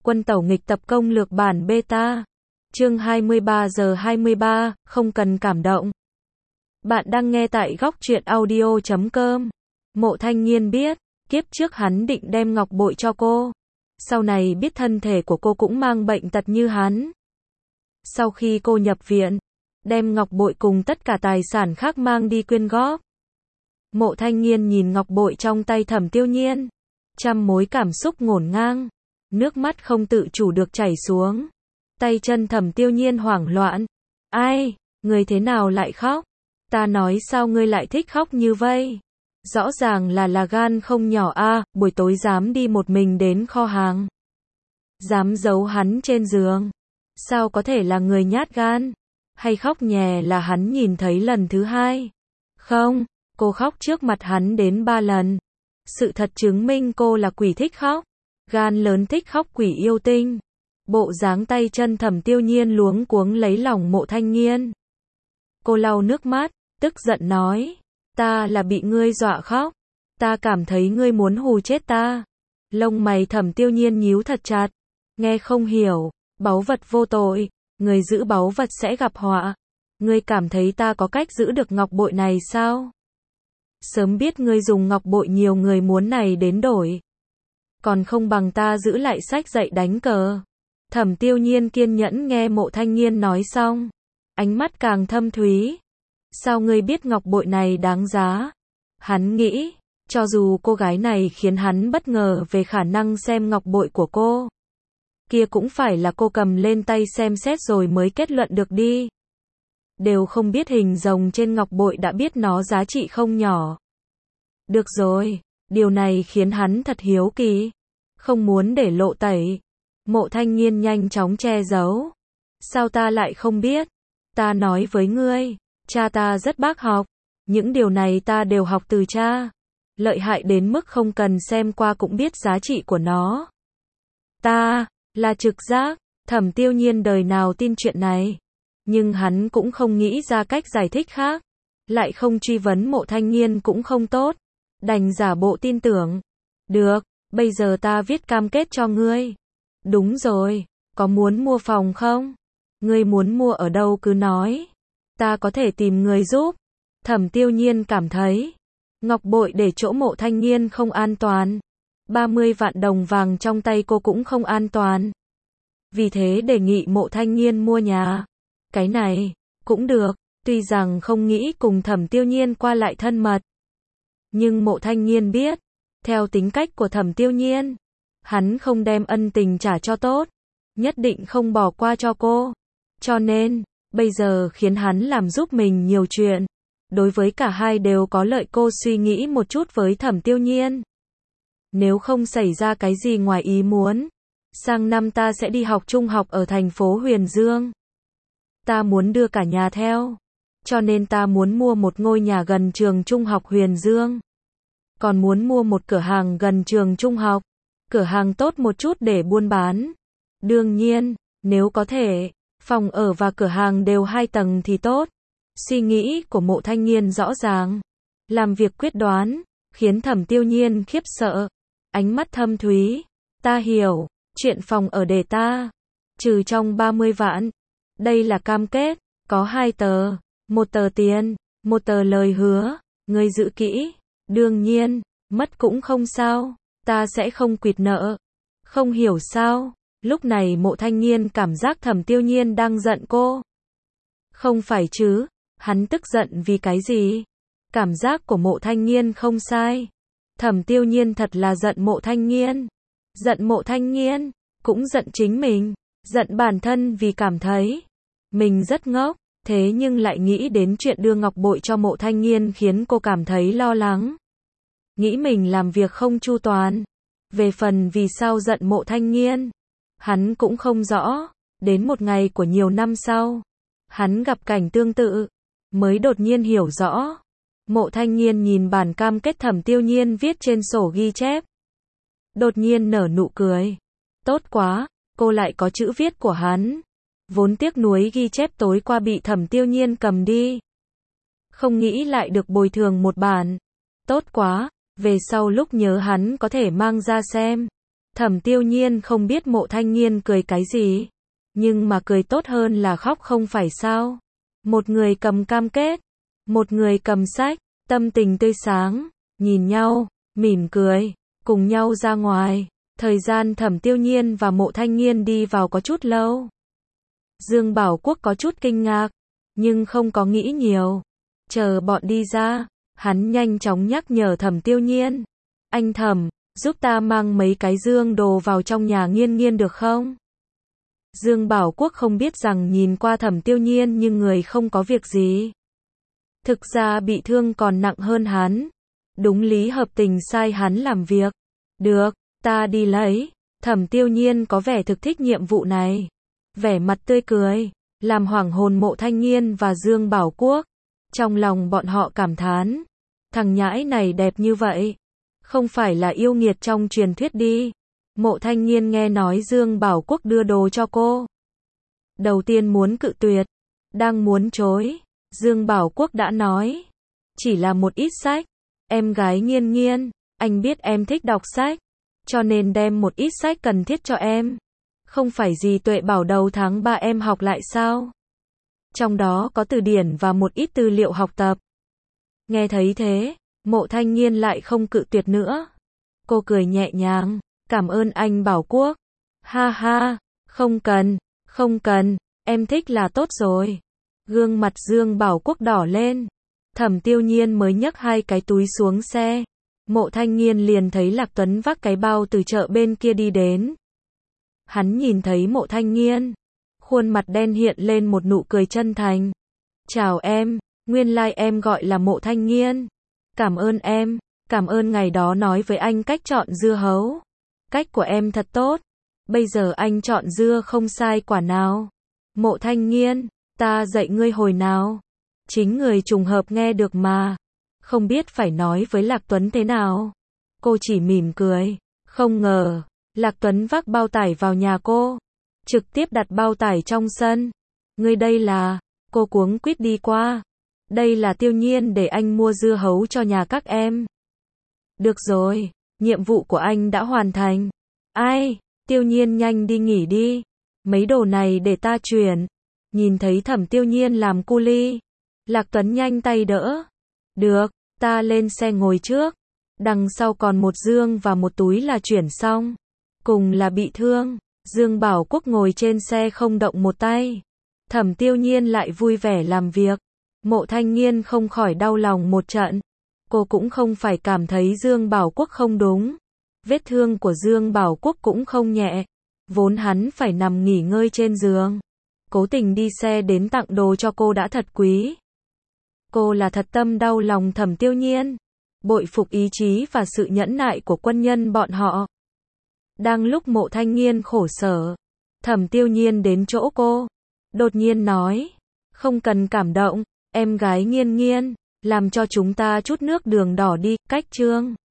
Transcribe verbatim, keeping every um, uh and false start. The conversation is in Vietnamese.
Quân tẩu nghịch tập công lược bản beta. Chương hai mươi ba giờ hai mươi ba, không cần cảm động. Bạn đang nghe tại góc truyện audio chấm com. Mộ Thanh Nghiên biết, kiếp trước hắn định đem ngọc bội cho cô. Sau này biết thân thể của cô cũng mang bệnh tật như hắn. Sau khi cô nhập viện, đem ngọc bội cùng tất cả tài sản khác mang đi quyên góp. Mộ Thanh Nghiên nhìn ngọc bội trong tay Thẩm Tiêu Nhiên, trăm mối cảm xúc ngổn ngang, nước mắt không tự chủ được chảy xuống. Tay chân Thẩm Tiêu Nhiên hoảng loạn. Ai, người thế nào lại khóc? Ta nói sao ngươi lại thích khóc như vậy? Rõ ràng là là gan không nhỏ a, à, buổi tối dám đi một mình đến kho hàng. Dám giấu hắn trên giường. Sao có thể là người nhát gan? Hay khóc nhè là hắn nhìn thấy lần thứ hai? Không, cô khóc trước mặt hắn đến ba lần. Sự thật chứng minh cô là quỷ thích khóc. Gan lớn thích khóc quỷ yêu tinh. Bộ dáng tay chân Thẩm Tiêu Nhiên luống cuống lấy lòng Mộ Thanh Nghiên. Cô lau nước mắt, tức giận nói. Ta là bị ngươi dọa khóc. Ta cảm thấy ngươi muốn hù chết ta. Lông mày Thẩm Tiêu Nhiên nhíu thật chặt. Nghe không hiểu, báu vật vô tội, người giữ báu vật sẽ gặp họa. Ngươi cảm thấy ta có cách giữ được ngọc bội này sao? Sớm biết ngươi dùng ngọc bội nhiều người muốn này đến đổi. Còn không bằng ta giữ lại sách dạy đánh cờ. Thẩm Tiêu Nhiên kiên nhẫn nghe Mộ Thanh Nghiên nói xong. Ánh mắt càng thâm thúy. Sao ngươi biết ngọc bội này đáng giá? Hắn nghĩ, cho dù cô gái này khiến hắn bất ngờ về khả năng xem ngọc bội của cô. Kia cũng phải là cô cầm lên tay xem xét rồi mới kết luận được đi. Đều không biết hình rồng trên ngọc bội đã biết nó giá trị không nhỏ. Được rồi, điều này khiến hắn thật hiếu kỳ. Không muốn để lộ tẩy. Mộ Thanh Nghiên nhanh chóng che giấu. Sao ta lại không biết? Ta nói với ngươi, cha ta rất bác học. Những điều này ta đều học từ cha. Lợi hại đến mức không cần xem qua cũng biết giá trị của nó. Ta, là trực giác. Thẩm Tiêu Nhiên đời nào tin chuyện này. Nhưng hắn cũng không nghĩ ra cách giải thích khác. Lại không truy vấn Mộ Thanh Nghiên cũng không tốt. Đành giả bộ tin tưởng. Được, bây giờ ta viết cam kết cho ngươi. Đúng rồi, có muốn mua phòng không? Ngươi muốn mua ở đâu cứ nói. Ta có thể tìm người giúp. Thẩm Tiêu Nhiên cảm thấy ngọc bội để chỗ Mộ Thanh Nghiên không an toàn. ba mươi vạn đồng vàng trong tay cô cũng không an toàn. Vì thế đề nghị Mộ Thanh Nghiên mua nhà. Cái này, cũng được, tuy rằng không nghĩ cùng Thẩm Tiêu Nhiên qua lại thân mật. Nhưng Mộ Thanh Nghiên biết, theo tính cách của Thẩm Tiêu Nhiên, hắn không đem ân tình trả cho tốt, nhất định không bỏ qua cho cô. Cho nên, bây giờ khiến hắn làm giúp mình nhiều chuyện. Đối với cả hai đều có lợi, cô suy nghĩ một chút với Thẩm Tiêu Nhiên. Nếu không xảy ra cái gì ngoài ý muốn, sang năm ta sẽ đi học trung học ở thành phố Huyền Dương. Ta muốn đưa cả nhà theo. Cho nên ta muốn mua một ngôi nhà gần trường trung học Huyền Dương. Còn muốn mua một cửa hàng gần trường trung học. Cửa hàng tốt một chút để buôn bán. Đương nhiên, nếu có thể, phòng ở và cửa hàng đều hai tầng thì tốt. Suy nghĩ của Mộ Thanh Nghiên rõ ràng. Làm việc quyết đoán, khiến Thẩm Tiêu Nhiên khiếp sợ. Ánh mắt thâm thúy. Ta hiểu, chuyện phòng ở để ta. Trừ trong ba mươi vạn. Đây là cam kết, có hai tờ. Một tờ tiền, một tờ lời hứa. Ngươi giữ kỹ. Đương nhiên, mất cũng không sao. Ta sẽ không quỵt nợ. Không hiểu sao, lúc này Mộ Thanh Nghiên cảm giác Thẩm Tiêu Nhiên đang giận cô. Không phải chứ, hắn tức giận vì cái gì? Cảm giác của Mộ Thanh Nghiên không sai. Thẩm Tiêu Nhiên thật là giận Mộ Thanh Nghiên. Giận Mộ Thanh Nghiên, cũng giận chính mình. Giận bản thân vì cảm thấy mình rất ngốc, thế nhưng lại nghĩ đến chuyện đưa ngọc bội cho Mộ Thanh Nghiên khiến cô cảm thấy lo lắng. Nghĩ mình làm việc không chu toàn. Về phần vì sao giận Mộ Thanh Nghiên, hắn cũng không rõ. Đến một ngày của nhiều năm sau, hắn gặp cảnh tương tự, mới đột nhiên hiểu rõ. Mộ Thanh Nghiên nhìn bản cam kết Thẩm Tiêu Nhiên viết trên sổ ghi chép. Đột nhiên nở nụ cười. Tốt quá, cô lại có chữ viết của hắn. Vốn tiếc nuối ghi chép tối qua bị Thẩm Tiêu Nhiên cầm đi. Không nghĩ lại được bồi thường một bản. Tốt quá. Về sau lúc nhớ hắn có thể mang ra xem. Thẩm Tiêu Nhiên không biết Mộ Thanh Nghiên cười cái gì, nhưng mà cười tốt hơn là khóc không phải sao? Một người cầm cam kết, một người cầm sách, tâm tình tươi sáng, nhìn nhau, mỉm cười, cùng nhau ra ngoài. Thời gian Thẩm Tiêu Nhiên và Mộ Thanh Nghiên đi vào có chút lâu. Dương Bảo Quốc có chút kinh ngạc, nhưng không có nghĩ nhiều. Chờ bọn đi ra, hắn nhanh chóng nhắc nhở Thẩm Tiêu Nhiên. Anh Thẩm, giúp ta mang mấy cái dương đồ vào trong nhà Nghiên Nghiên được không? Dương Bảo Quốc không biết rằng nhìn qua Thẩm Tiêu Nhiên nhưng người không có việc gì. Thực ra bị thương còn nặng hơn hắn. Đúng lý hợp tình sai hắn làm việc. Được, ta đi lấy. Thẩm Tiêu Nhiên có vẻ thực thích nhiệm vụ này. Vẻ mặt tươi cười, làm hoảng hồn Mộ Thanh Nghiên và Dương Bảo Quốc. Trong lòng bọn họ cảm thán. Thằng nhãi này đẹp như vậy. Không phải là yêu nghiệt trong truyền thuyết đi. Mộ Thanh Nghiên nghe nói Dương Bảo Quốc đưa đồ cho cô. Đầu tiên muốn cự tuyệt. Đang muốn chối. Dương Bảo Quốc đã nói. Chỉ là một ít sách. Em gái Nghiên Nghiên, anh biết em thích đọc sách. Cho nên đem một ít sách cần thiết cho em. Không phải gì Tuệ bảo đầu tháng ba em học lại sao? Trong đó có từ điển và một ít tư liệu học tập. Nghe thấy thế, Mộ Thanh Nghiên lại không cự tuyệt nữa. Cô cười nhẹ nhàng. Cảm ơn anh Bảo Quốc. Ha ha, không cần, không cần, em thích là tốt rồi. Gương mặt Dương Bảo Quốc đỏ lên. Thẩm Tiêu Nhiên mới nhấc hai cái túi xuống xe. Mộ Thanh Nghiên liền thấy Lạc Tuấn vác cái bao từ chợ bên kia đi đến. Hắn nhìn thấy Mộ Thanh Nghiên. Khuôn mặt đen hiện lên một nụ cười chân thành. Chào em, nguyên lai like em gọi là Mộ Thanh Nghiên. Cảm ơn em, cảm ơn ngày đó nói với anh cách chọn dưa hấu. Cách của em thật tốt. Bây giờ anh chọn dưa không sai quả nào. Mộ Thanh Nghiên, ta dạy ngươi hồi nào. Chính người trùng hợp nghe được mà. Không biết phải nói với Lạc Tuấn thế nào. Cô chỉ mỉm cười. Không ngờ, Lạc Tuấn vác bao tải vào nhà cô. Trực tiếp đặt bao tải trong sân. Ngươi đây là, cô cuống quýt đi qua. Đây là Tiêu Nhiên để anh mua dưa hấu cho nhà các em. Được rồi, nhiệm vụ của anh đã hoàn thành. Ai, Tiêu Nhiên nhanh đi nghỉ đi. Mấy đồ này để ta chuyển. Nhìn thấy Thẩm Tiêu Nhiên làm cu ly. Lạc Tuấn nhanh tay đỡ. Được, ta lên xe ngồi trước. Đằng sau còn một dương và một túi là chuyển xong. Cùng là bị thương. Dương Bảo Quốc ngồi trên xe không động một tay. Thẩm Tiêu Nhiên lại vui vẻ làm việc. Mộ Thanh Nghiên không khỏi đau lòng một trận. Cô cũng không phải cảm thấy Dương Bảo Quốc không đúng. Vết thương của Dương Bảo Quốc cũng không nhẹ. Vốn hắn phải nằm nghỉ ngơi trên giường. Cố tình đi xe đến tặng đồ cho cô đã thật quý. Cô là thật tâm đau lòng Thẩm Tiêu Nhiên. Bội phục ý chí và sự nhẫn nại của quân nhân bọn họ. Đang lúc Mộ Thanh Nghiên khổ sở, Thẩm Tiêu Nhiên đến chỗ cô. Đột nhiên nói. Không cần cảm động, em gái Nghiên Nghiên. Làm cho chúng ta chút nước đường đỏ đi, cách trương.